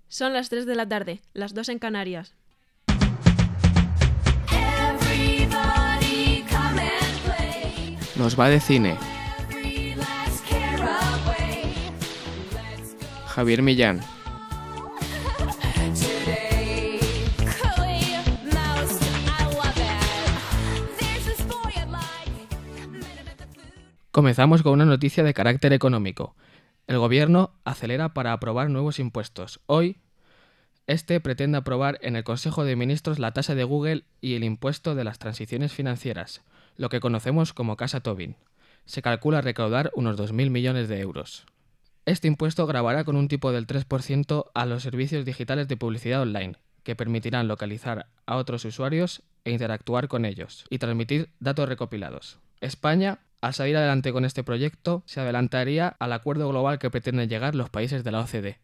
Son las 3 de la tarde, las 2 en Canarias. Nos va de cine. Javier Millán. Comenzamos con una noticia de carácter económico. El gobierno acelera para aprobar nuevos impuestos. Hoy, pretende aprobar en el Consejo de Ministros la tasa de Google y el impuesto de las transiciones financieras, lo que conocemos como Casa Tobin. Se calcula recaudar unos 2.000 millones de euros. Este impuesto gravará con un tipo del 3% a los servicios digitales de publicidad online, que permitirán localizar a otros usuarios e interactuar con ellos, y transmitir datos recopilados. España, al salir adelante con este proyecto, se adelantaría al acuerdo global que pretenden llegar los países de la OCDE.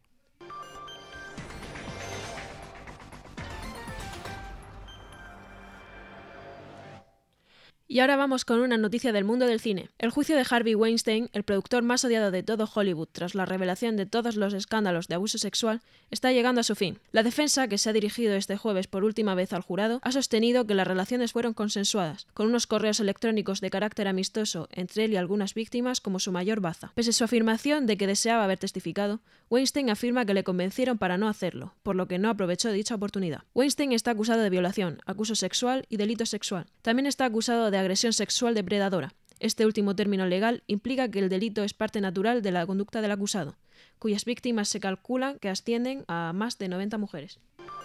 Y ahora vamos con una noticia del mundo del cine. El juicio de Harvey Weinstein, el productor más odiado de todo Hollywood tras la revelación de todos los escándalos de abuso sexual, está llegando a su fin. La defensa, que se ha dirigido este jueves por última vez al jurado, ha sostenido que las relaciones fueron consensuadas, con unos correos electrónicos de carácter amistoso entre él y algunas víctimas como su mayor baza. Pese a su afirmación de que deseaba haber testificado, Weinstein afirma que le convencieron para no hacerlo, por lo que no aprovechó dicha oportunidad. Weinstein está acusado de violación, acoso sexual y delito sexual. También está acusado de agresión sexual depredadora. Este último término legal implica que el delito es parte natural de la conducta del acusado, cuyas víctimas se calculan que ascienden a más de 90 mujeres.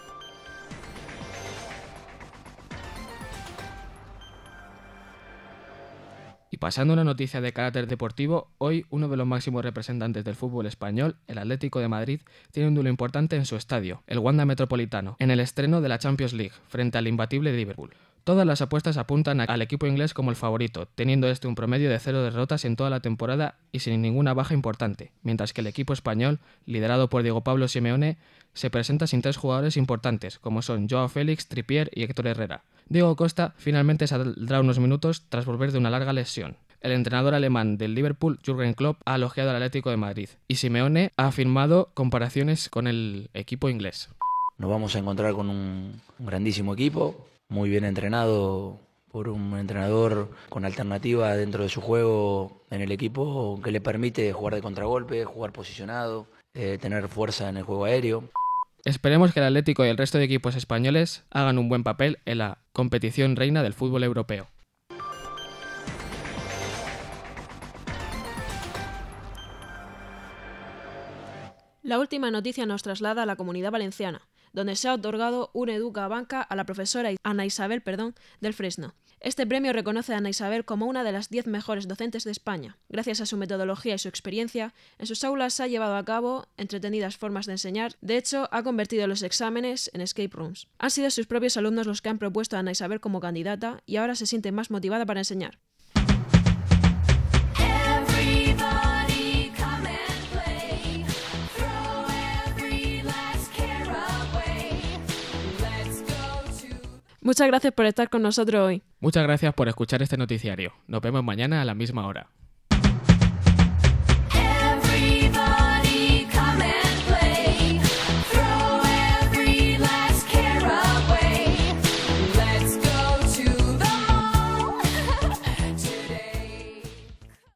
Y pasando a una noticia de carácter deportivo, hoy uno de los máximos representantes del fútbol español, el Atlético de Madrid, tiene un duelo importante en su estadio, el Wanda Metropolitano, en el estreno de la Champions League, frente al imbatible Liverpool. Todas las apuestas apuntan al equipo inglés como el favorito, teniendo un promedio de 0 derrotas en toda la temporada y sin ninguna baja importante, mientras que el equipo español, liderado por Diego Pablo Simeone, se presenta sin 3 jugadores importantes, como son Joao Félix, Trippier y Héctor Herrera. Diego Costa finalmente saldrá unos minutos tras volver de una larga lesión. El entrenador alemán del Liverpool, Jürgen Klopp, ha elogiado al Atlético de Madrid y Simeone ha afirmado comparaciones con el equipo inglés. Nos vamos a encontrar con un grandísimo equipo, muy bien entrenado por un entrenador con alternativa dentro de su juego en el equipo que le permite jugar de contragolpe, jugar posicionado, tener fuerza en el juego aéreo. Esperemos que el Atlético y el resto de equipos españoles hagan un buen papel en la competición reina del fútbol europeo. La última noticia nos traslada a la Comunidad Valenciana, donde se ha otorgado un Educabanca a la profesora Ana Isabel del Fresno. Este premio reconoce a Ana Isabel como una de las 10 mejores docentes de España. Gracias a su metodología y su experiencia, en sus aulas ha llevado a cabo entretenidas formas de enseñar. De hecho, ha convertido los exámenes en escape rooms. Han sido sus propios alumnos los que han propuesto a Ana Isabel como candidata y ahora se siente más motivada para enseñar. Muchas gracias por estar con nosotros hoy. Muchas gracias por escuchar este noticiario. Nos vemos mañana a la misma hora.